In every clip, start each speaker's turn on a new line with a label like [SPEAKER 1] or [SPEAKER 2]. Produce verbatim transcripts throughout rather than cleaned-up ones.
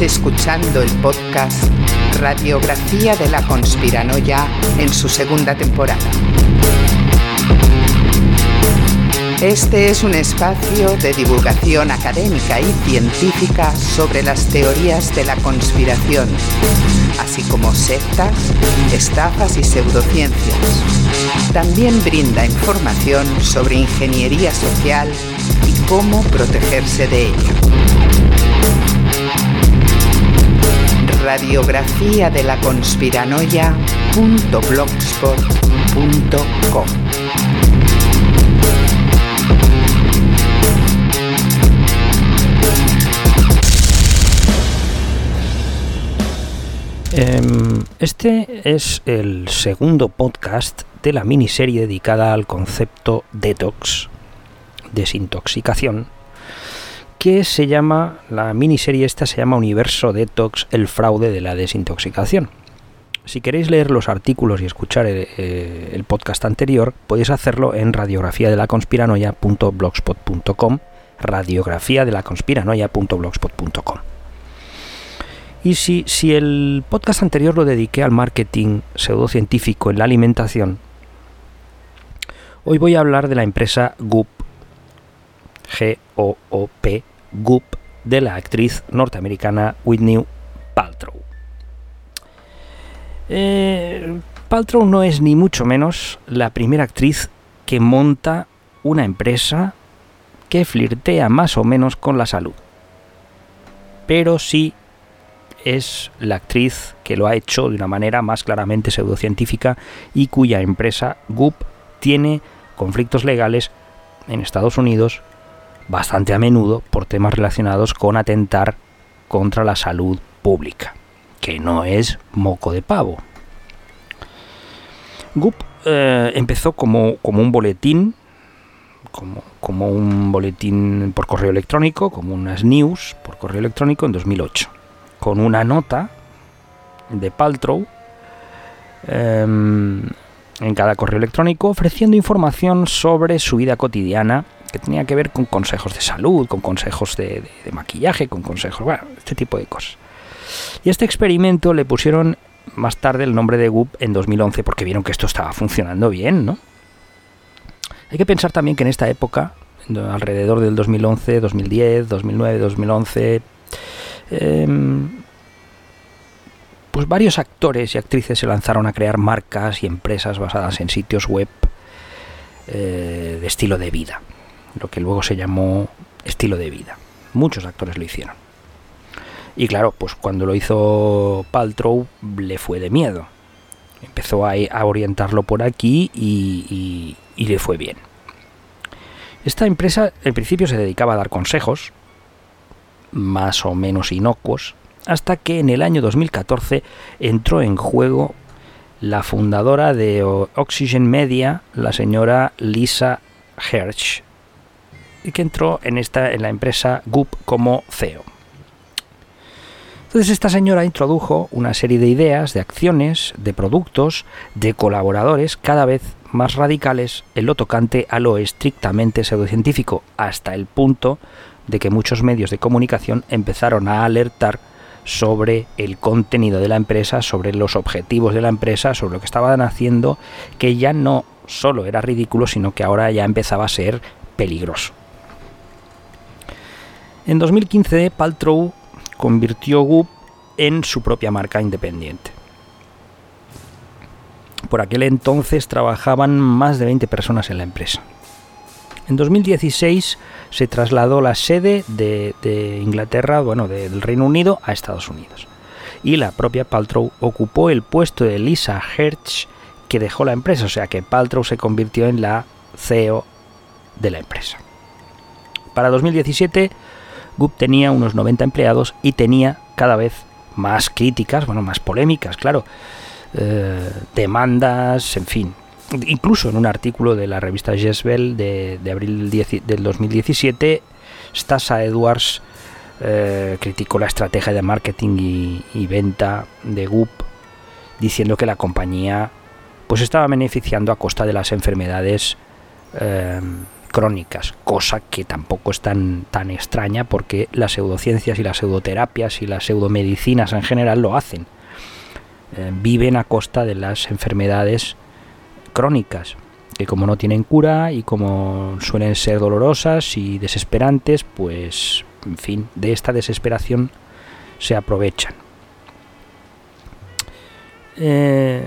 [SPEAKER 1] escuchando el podcast Radiografía de la Conspiranoia en su segunda temporada. Este es un espacio de divulgación académica y científica sobre las teorías de la conspiración, así como sectas, estafas y pseudociencias. También brinda información sobre ingeniería social y cómo protegerse de ella. Radiografía de la Conspiranoia punto blogspot punto com.
[SPEAKER 2] Este es el segundo podcast de la miniserie dedicada al concepto detox, desintoxicación, que se llama, la miniserie esta se llama Universo Detox, el fraude de la desintoxicación. Si queréis leer los artículos y escuchar el, eh, el podcast anterior, podéis hacerlo en radiografía de la conspiranoia punto blogspot punto com, radiografía de la conspiranoia punto blogspot punto com. Y si, si el podcast anterior lo dediqué al marketing pseudocientífico en la alimentación, hoy voy a hablar de la empresa Goop, G O O P, Goop, de la actriz norteamericana Gwyneth Paltrow. Eh, Paltrow no es ni mucho menos la primera actriz que monta una empresa que flirtea más o menos con la salud, pero sí es la actriz que lo ha hecho de una manera más claramente pseudocientífica y cuya empresa Goop tiene conflictos legales en Estados Unidos bastante a menudo por temas relacionados con atentar contra la salud pública, que no es moco de pavo. Goop eh, empezó como, como un boletín, como, como un boletín por correo electrónico, como unas news por correo electrónico en dos mil ocho. Con una nota de Paltrow eh, en cada correo electrónico ofreciendo información sobre su vida cotidiana que tenía que ver con consejos de salud, con consejos de, de, de maquillaje, con consejos, bueno, este tipo de cosas. Y a este experimento le pusieron más tarde el nombre de Goop en dos mil once porque vieron que esto estaba funcionando bien, ¿no? Hay que pensar también que en esta época, alrededor del dos mil once, dos mil diez, dos mil nueve, dos mil once... Eh, pues varios actores y actrices se lanzaron a crear marcas y empresas basadas en sitios web eh, de estilo de vida, lo que luego se llamó estilo de vida. Muchos actores lo hicieron. Y claro, pues cuando lo hizo Paltrow le fue de miedo. Empezó a, a orientarlo por aquí y, y, y le fue bien. Esta empresa en principio se dedicaba a dar consejos más o menos inocuos, hasta que en el año dos mil catorce entró en juego la fundadora de Oxygen Media, la señora Lisa Hersh, y que entró en, esta, en la empresa Goop como C E O. Entonces esta señora introdujo una serie de ideas, de acciones, de productos, de colaboradores cada vez más radicales en lo tocante a lo estrictamente pseudocientífico, hasta el punto de que muchos medios de comunicación empezaron a alertar sobre el contenido de la empresa, sobre los objetivos de la empresa, sobre lo que estaban haciendo, que ya no solo era ridículo, sino que ahora ya empezaba a ser peligroso. En dos mil quince, Paltrow convirtió Goop en su propia marca independiente. Por aquel entonces trabajaban más de veinte personas en la empresa. En dos mil dieciséis se trasladó la sede de, de Inglaterra, bueno, de, del Reino Unido, a Estados Unidos. Y la propia Paltrow ocupó el puesto de Lisa Hersh, que dejó la empresa. O sea que Paltrow se convirtió en la C E O de la empresa. Para dos mil diecisiete, Goop tenía unos noventa empleados y tenía cada vez más críticas, bueno, más polémicas, claro, eh, demandas, en fin. Incluso en un artículo de la revista Jezebel de, de abril del dos mil diecisiete, Stacey Edwards eh, criticó la estrategia de marketing y, y venta de Goop, diciendo que la compañía pues estaba beneficiando a costa de las enfermedades eh, crónicas, cosa que tampoco es tan, tan extraña porque las pseudociencias y las pseudoterapias y las pseudomedicinas en general lo hacen. Eh, viven a costa de las enfermedades crónicas, que como no tienen cura y como suelen ser dolorosas y desesperantes, pues, en fin, de esta desesperación se aprovechan. Eh,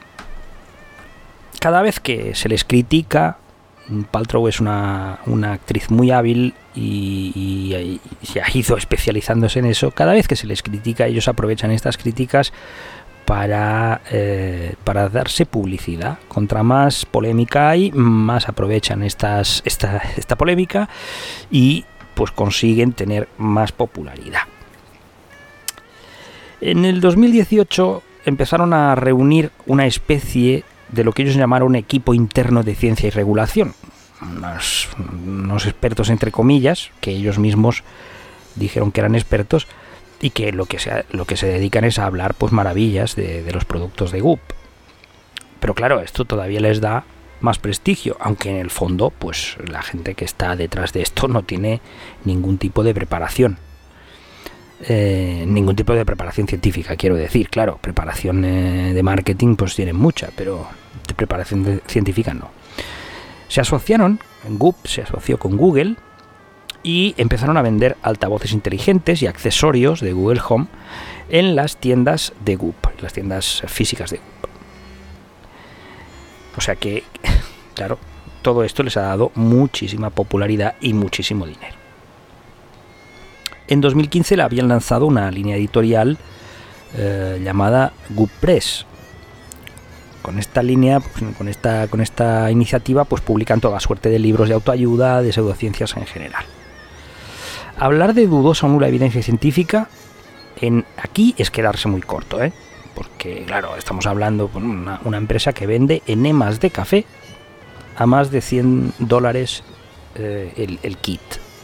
[SPEAKER 2] cada vez que se les critica, Paltrow es una, una actriz muy hábil y, y, y se ha ido especializándose en eso. Cada vez que se les critica, ellos aprovechan estas críticas para, eh, para darse publicidad. Contra más polémica hay, más aprovechan estas, esta, esta polémica y pues consiguen tener más popularidad. En el dos mil dieciocho empezaron a reunir una especie de lo que ellos llamaron equipo interno de ciencia y regulación, unos, unos expertos entre comillas, que ellos mismos dijeron que eran expertos y que lo que se, lo que se dedican es a hablar pues maravillas de, de los productos de Goop. Pero claro, esto todavía les da más prestigio, aunque en el fondo pues la gente que está detrás de esto no tiene ningún tipo de preparación. Eh, ningún tipo de preparación científica, quiero decir, claro, preparación eh, de marketing pues tienen mucha, pero de preparación de, científica no. Se asociaron, Goop se asoció con Google y empezaron a vender altavoces inteligentes y accesorios de Google Home en las tiendas de Goop, las tiendas físicas de Goop. O sea que, claro, todo esto les ha dado muchísima popularidad y muchísimo dinero. En dos mil quince le habían lanzado una línea editorial eh, llamada Goop Press. Con esta línea, pues, con esta con esta iniciativa, pues publican toda suerte de libros de autoayuda, de pseudociencias en general. Hablar de dudosa o nula evidencia científica en aquí es quedarse muy corto, ¿eh? Porque, claro, estamos hablando de una, una empresa que vende enemas de café a más de cien dólares eh, el, el kit.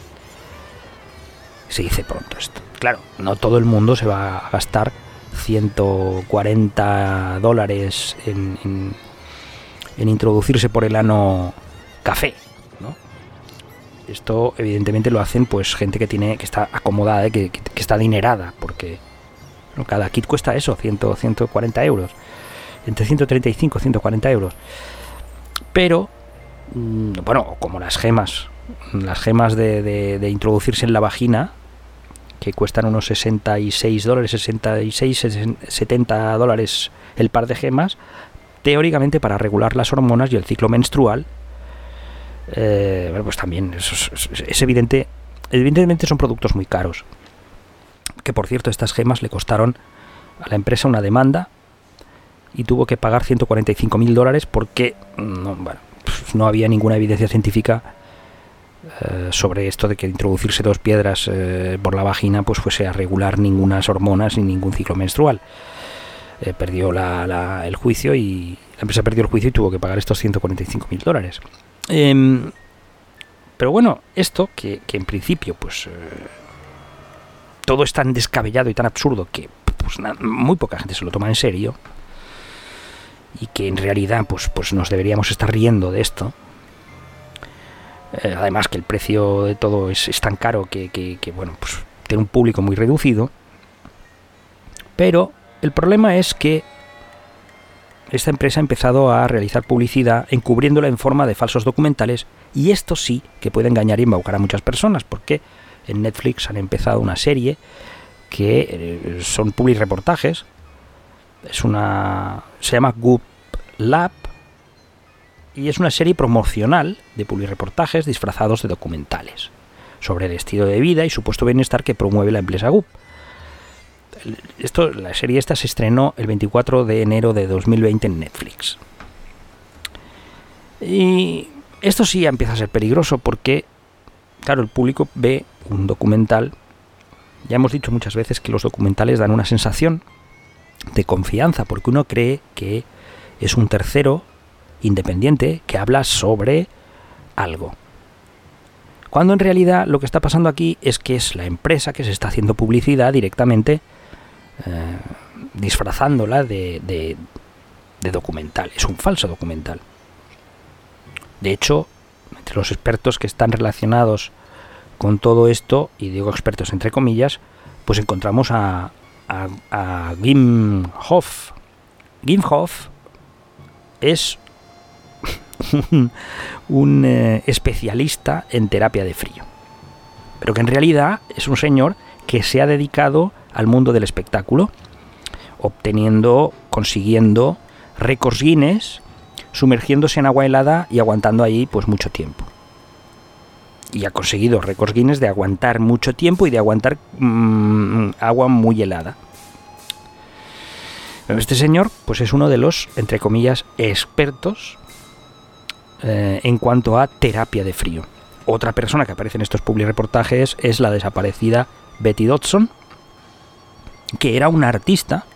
[SPEAKER 2] Se dice pronto esto. Claro, no todo el mundo se va a gastar ciento cuarenta dólares en, en, en introducirse por el ano café, ¿no? Esto evidentemente lo hacen pues gente que tiene que está acomodada, que, que, que está adinerada, porque bueno, cada kit cuesta eso, cien, ciento cuarenta euros, entre ciento treinta y cinco y ciento cuarenta euros. Pero, bueno, como las gemas, las gemas de, de, de introducirse en la vagina, que cuestan unos sesenta y seis dólares, sesenta y seis, setenta dólares el par de gemas, teóricamente para regular las hormonas y el ciclo menstrual. Eh, bueno, pues también es, es, es evidente, evidentemente son productos muy caros. Que por cierto, estas gemas le costaron a la empresa una demanda y tuvo que pagar ciento cuarenta y cinco mil dólares porque no, bueno, pues no había ninguna evidencia científica eh, sobre esto de que introducirse dos piedras eh, por la vagina pues fuese a regular ninguna hormonas ni ningún ciclo menstrual. Eh, perdió la, la, el juicio y la empresa perdió el juicio y tuvo que pagar estos ciento cuarenta y cinco mil dólares. Eh, pero bueno, esto que, que en principio pues eh, todo es tan descabellado y tan absurdo que pues, na, muy poca gente se lo toma en serio y que en realidad pues, pues nos deberíamos estar riendo de esto. Eh, además que el precio de todo es, es tan caro que, que, que bueno, pues tiene un público muy reducido. Pero el problema es que esta empresa ha empezado a realizar publicidad encubriéndola en forma de falsos documentales, y esto sí que puede engañar y embaucar a muchas personas, porque en Netflix han empezado una serie que eh, son publireportajes. Es una se llama Goop Lab y es una serie promocional de publireportajes disfrazados de documentales sobre el estilo de vida y supuesto bienestar que promueve la empresa Goop. Esto, la serie esta se estrenó el veinticuatro de enero de dos mil veinte en Netflix. Y esto sí empieza a ser peligroso porque, claro, el público ve un documental. Ya hemos dicho muchas veces que los documentales dan una sensación de confianza porque uno cree que es un tercero independiente que habla sobre algo. Cuando en realidad lo que está pasando aquí es que es la empresa que se está haciendo publicidad directamente, eh, disfrazándola de, de, de documental. Es un falso documental. De hecho, entre los expertos que están relacionados con todo esto, y digo expertos entre comillas, pues encontramos a, a, a Wim Hof. Wim Hof es un, un eh, especialista en terapia de frío, pero que en realidad es un señor que se ha dedicado al mundo del espectáculo, obteniendo, consiguiendo récords Guinness, sumergiéndose en agua helada y aguantando ahí pues mucho tiempo. Y ha conseguido récords Guinness de aguantar mucho tiempo y de aguantar mmm, agua muy helada. Este señor pues es uno de los, entre comillas, expertos eh, en cuanto a terapia de frío. Otra persona que aparece en estos publireportajes es la desaparecida Betty Dodson, que era una artista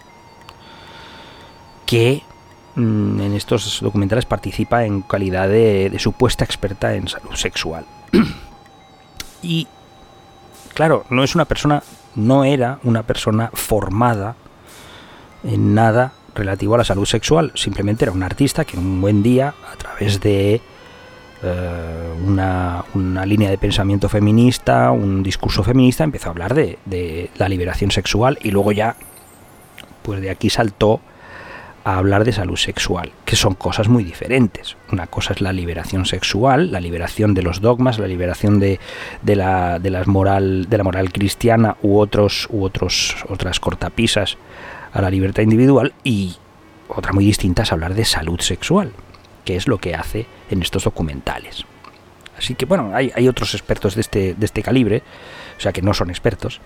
[SPEAKER 2] que mmm, en estos documentales participa en calidad de, de supuesta experta en salud sexual. Y claro, no es una persona, no era una persona formada en nada relativo a la salud sexual, simplemente era un artista que un buen día, a través de eh, una, una línea de pensamiento feminista, un discurso feminista, empezó a hablar de, de la liberación sexual, y luego ya, pues de aquí saltó a hablar de salud sexual, que son cosas muy diferentes. Una cosa es la liberación sexual, la liberación de los dogmas, la liberación de, de la de las moral de la moral cristiana u otros u otros otras cortapisas a la libertad individual, y otra muy distinta es hablar de salud sexual, que es lo que hace en estos documentales. Así que bueno, hay, hay otros expertos de este de este calibre, o sea que no son expertos.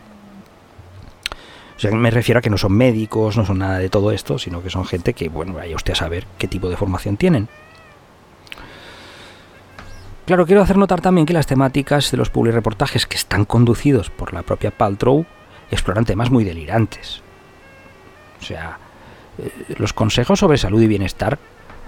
[SPEAKER 2] O sea, me refiero a que no son médicos, no son nada de todo esto, sino que son gente que, bueno, vaya usted a saber qué tipo de formación tienen. Claro, quiero hacer notar también que las temáticas de los publireportajes que están conducidos por la propia Paltrow exploran temas muy delirantes. O sea, eh, los consejos sobre salud y bienestar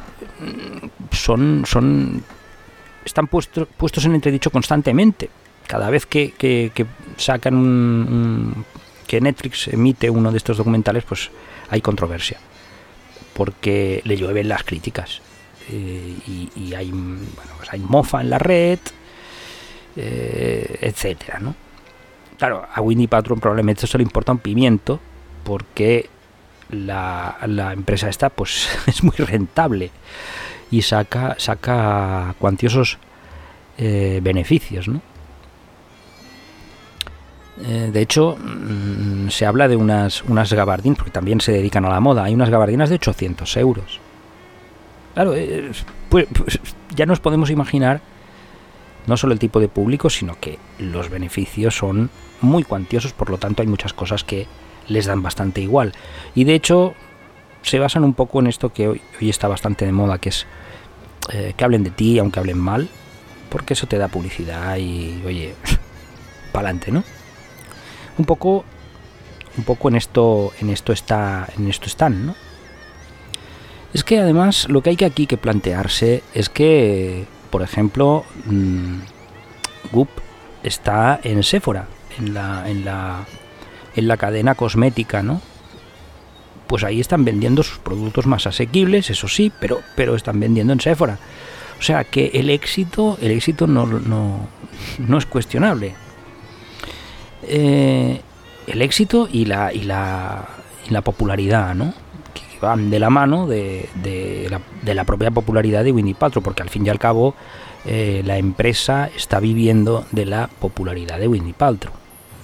[SPEAKER 2] son, son están puesto, puestos en entredicho constantemente. Cada vez que, que, que sacan un... un que Netflix emite uno de estos documentales, pues hay controversia, porque le llueven las críticas, eh, y, y hay, bueno, pues hay mofa en la red, eh, etcétera, ¿no? Claro, a Winnie Paltrow probablemente eso le importa un pimiento, porque la, la empresa esta pues es muy rentable y saca, saca cuantiosos eh, beneficios, ¿no? De hecho, se habla de unas, unas gabardinas, porque también se dedican a la moda. Hay unas gabardinas de ochocientos euros. Claro, pues, pues ya nos podemos imaginar no solo el tipo de público, sino que los beneficios son muy cuantiosos, por lo tanto hay muchas cosas que les dan bastante igual. Y de hecho, se basan un poco en esto que hoy, hoy está bastante de moda, que es eh, que hablen de ti, aunque hablen mal, porque eso te da publicidad y, oye, pa'lante, ¿no? Un poco, un poco en esto, en esto está, en esto están, ¿no? Es que además lo que hay que aquí que plantearse es que, por ejemplo, mmm, Goop está en Sephora, en la, en la, en la cadena cosmética, ¿no? Pues ahí están vendiendo sus productos más asequibles, eso sí, pero, pero están vendiendo en Sephora. O sea que el éxito, el éxito no, no, no es cuestionable. Eh, el éxito y la y la y la popularidad, ¿no? Que van de la mano de, de, la, de la propia popularidad de Winnie Paltrow, porque al fin y al cabo eh, la empresa está viviendo de la popularidad de Winnie Paltrow.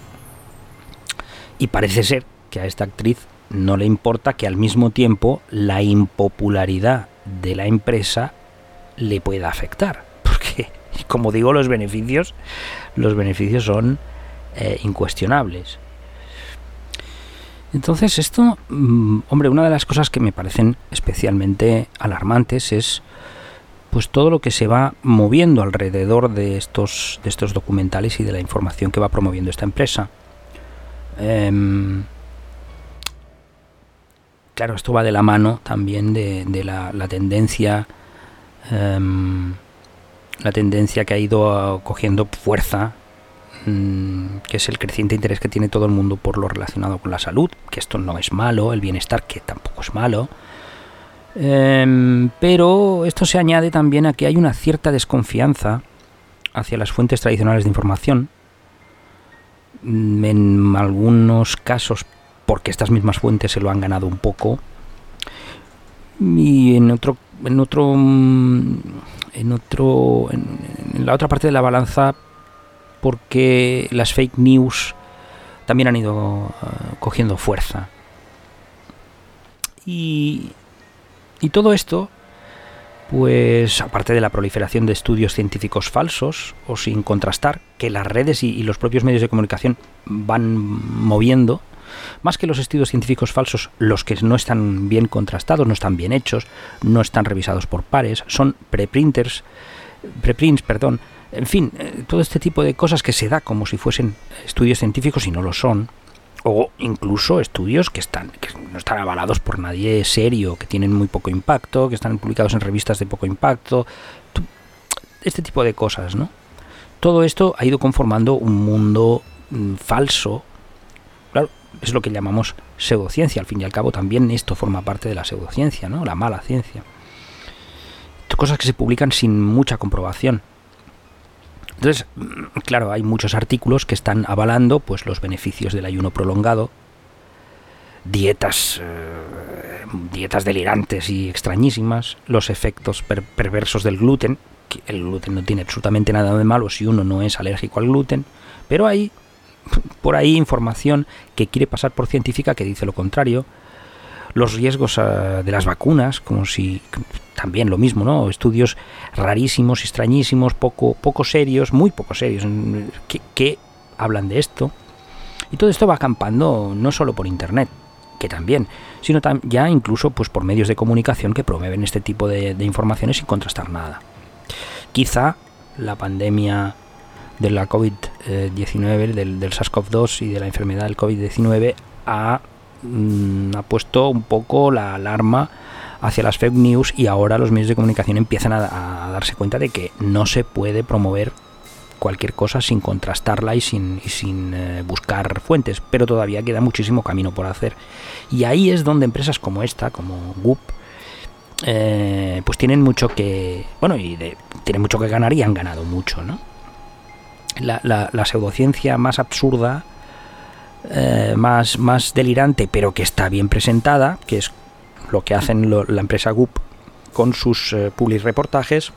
[SPEAKER 2] Y parece ser que a esta actriz no le importa que al mismo tiempo la impopularidad de la empresa le pueda afectar, porque como digo, los beneficios los beneficios son Eh, incuestionables. Entonces esto, mmm, hombre, una de las cosas que me parecen especialmente alarmantes es pues todo lo que se va moviendo alrededor de estos de estos documentales y de la información que va promoviendo esta empresa. Eh, claro, esto va de la mano también de, de la, la tendencia eh, la tendencia que ha ido cogiendo fuerza, que es el creciente interés que tiene todo el mundo por lo relacionado con la salud, que esto no es malo, el bienestar, que tampoco es malo, Eh, pero esto se añade también a que hay una cierta desconfianza hacia las fuentes tradicionales de información, en algunos casos porque estas mismas fuentes se lo han ganado un poco, y en otro en otro en otro en, en la otra parte de la balanza porque las fake news también han ido uh, cogiendo fuerza. Y, y todo esto, pues aparte de la proliferación de estudios científicos falsos o sin contrastar, que las redes y, y los propios medios de comunicación van moviendo, más que los estudios científicos falsos, los que no están bien contrastados, no están bien hechos, no están revisados por pares, son preprinters, preprints, perdón, en fin, eh, todo este tipo de cosas que se da como si fuesen estudios científicos y no lo son, o incluso estudios que están que no están avalados por nadie serio, que tienen muy poco impacto, que están publicados en revistas de poco impacto, este tipo de cosas, ¿no? Todo esto ha ido conformando un mundo mm, falso. Claro, es lo que llamamos pseudociencia. Al fin y al cabo también esto forma parte de la pseudociencia, ¿no? La mala ciencia. Cosas que se publican sin mucha comprobación. Entonces, claro, hay muchos artículos que están avalando pues los beneficios del ayuno prolongado, dietas eh, dietas delirantes y extrañísimas, los efectos per- perversos del gluten, que el gluten no tiene absolutamente nada de malo si uno no es alérgico al gluten, pero hay por ahí información que quiere pasar por científica que dice lo contrario, los riesgos uh, de las vacunas, como si también lo mismo, ¿no? Estudios rarísimos, extrañísimos, poco, poco serios, muy poco serios, que, que hablan de esto. Y todo esto va acampando no solo por internet, que también, sino tam- ya incluso pues por medios de comunicación que promueven este tipo de, de informaciones sin contrastar nada. Quizá la pandemia de la COVID diecinueve, del, del SARS-CoV dos y de la enfermedad del COVID diecinueve ha, mm, ha puesto un poco la alarma hacia las fake news, y ahora los medios de comunicación empiezan a, a darse cuenta de que no se puede promover cualquier cosa sin contrastarla y sin, y sin eh, buscar fuentes, pero todavía queda muchísimo camino por hacer. Y ahí es donde empresas como esta, como Goop, eh, pues tienen mucho que, bueno, y de, tienen mucho que ganar y han ganado mucho, ¿no? La, la, la pseudociencia más absurda, eh, más, más delirante, pero que está bien presentada, que es lo que hacen lo, la empresa Goop con sus eh, public reportajes,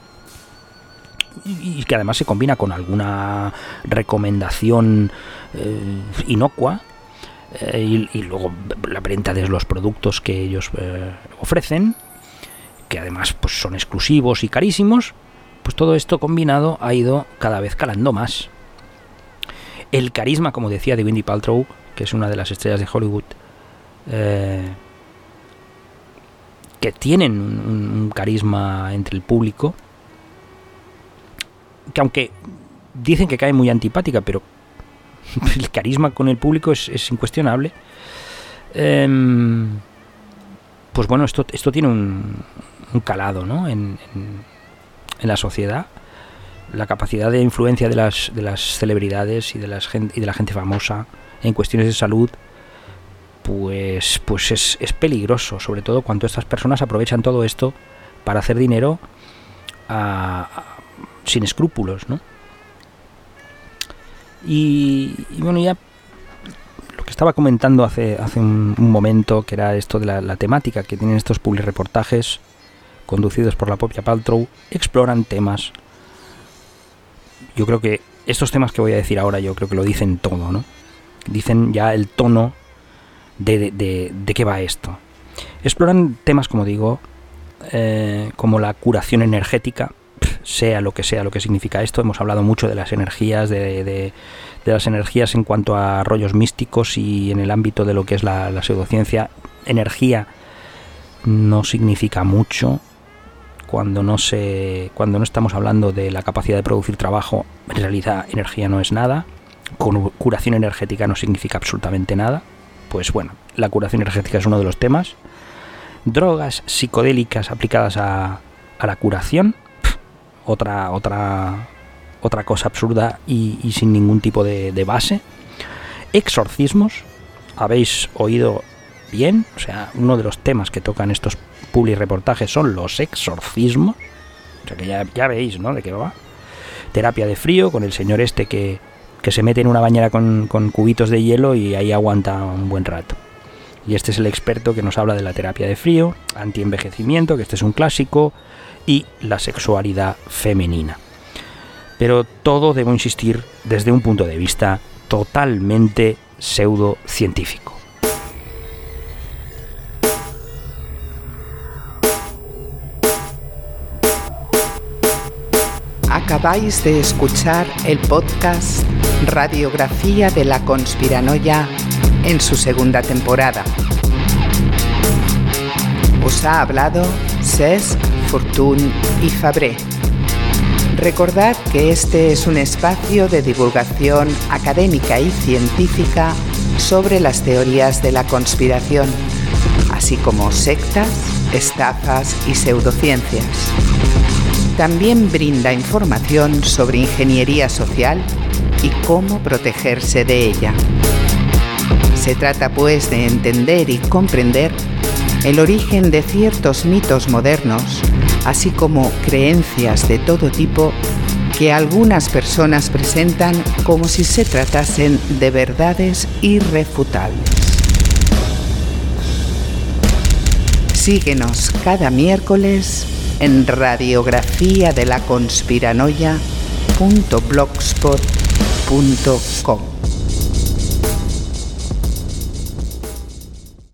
[SPEAKER 2] y, y que además se combina con alguna recomendación eh, inocua, eh, y, y luego la venta de los productos que ellos eh, ofrecen, que además pues son exclusivos y carísimos. Pues todo esto combinado ha ido cada vez calando más. El carisma, como decía, de Gwyneth Paltrow, que es una de las estrellas de Hollywood, eh, que tienen un, un carisma entre el público, que aunque dicen que cae muy antipática, pero el carisma con el público es, es incuestionable. Eh, pues bueno, esto, esto tiene un, un calado, ¿no? en, en en la sociedad. La capacidad de influencia de las de las celebridades y de las gente y de la gente famosa en cuestiones de salud, pues pues es, es peligroso, sobre todo cuando estas personas aprovechan todo esto para hacer dinero a, a, sin escrúpulos, ¿no? Y, y bueno, ya lo que estaba comentando hace hace un, un momento, que era esto de la, la temática que tienen estos public reportajes conducidos por la propia Paltrow, exploran temas. Yo creo que estos temas que voy a decir ahora, yo creo que lo dicen todo, ¿no? Dicen ya el tono de, de, de, de qué va esto. Exploran temas, como digo, eh, como la curación energética, sea lo que sea lo que significa esto. Hemos hablado mucho de las energías, de, de, de las energías en cuanto a rollos místicos y en el ámbito de lo que es la, la pseudociencia. Energía no significa mucho. Cuando no se, cuando no estamos hablando de la capacidad de producir trabajo, en realidad energía no es nada. Con curación energética no significa absolutamente nada. Pues bueno, la curación energética es uno de los temas. Drogas psicodélicas aplicadas a, a la curación, pff, otra, otra, otra cosa absurda y, y sin ningún tipo de, de base. Exorcismos, habéis oído bien, o sea, uno de los temas que tocan estos publireportajes son los exorcismos, o sea que ya, ya veis, ¿no?, de qué va. Terapia de frío, con el señor este que, que se mete en una bañera con, con cubitos de hielo y ahí aguanta un buen rato. Y este es el experto que nos habla de la terapia de frío, antienvejecimiento, que este es un clásico, y la sexualidad femenina. Pero todo, debo insistir, desde un punto de vista totalmente pseudocientífico.
[SPEAKER 1] Acabáis de escuchar el podcast Radiografía de la Conspiranoia en su segunda temporada. Os ha hablado Cesc, Fortuny y Fabré. Recordad que este es un espacio de divulgación académica y científica sobre las teorías de la conspiración, así como sectas, estafas y pseudociencias. También brinda información sobre ingeniería social y cómo protegerse de ella. Se trata, pues, de entender y comprender el origen de ciertos mitos modernos, así como creencias de todo tipo que algunas personas presentan como si se tratasen de verdades irrefutables. Síguenos cada miércoles en radiografía de la conspiranoia punto blogspot punto com.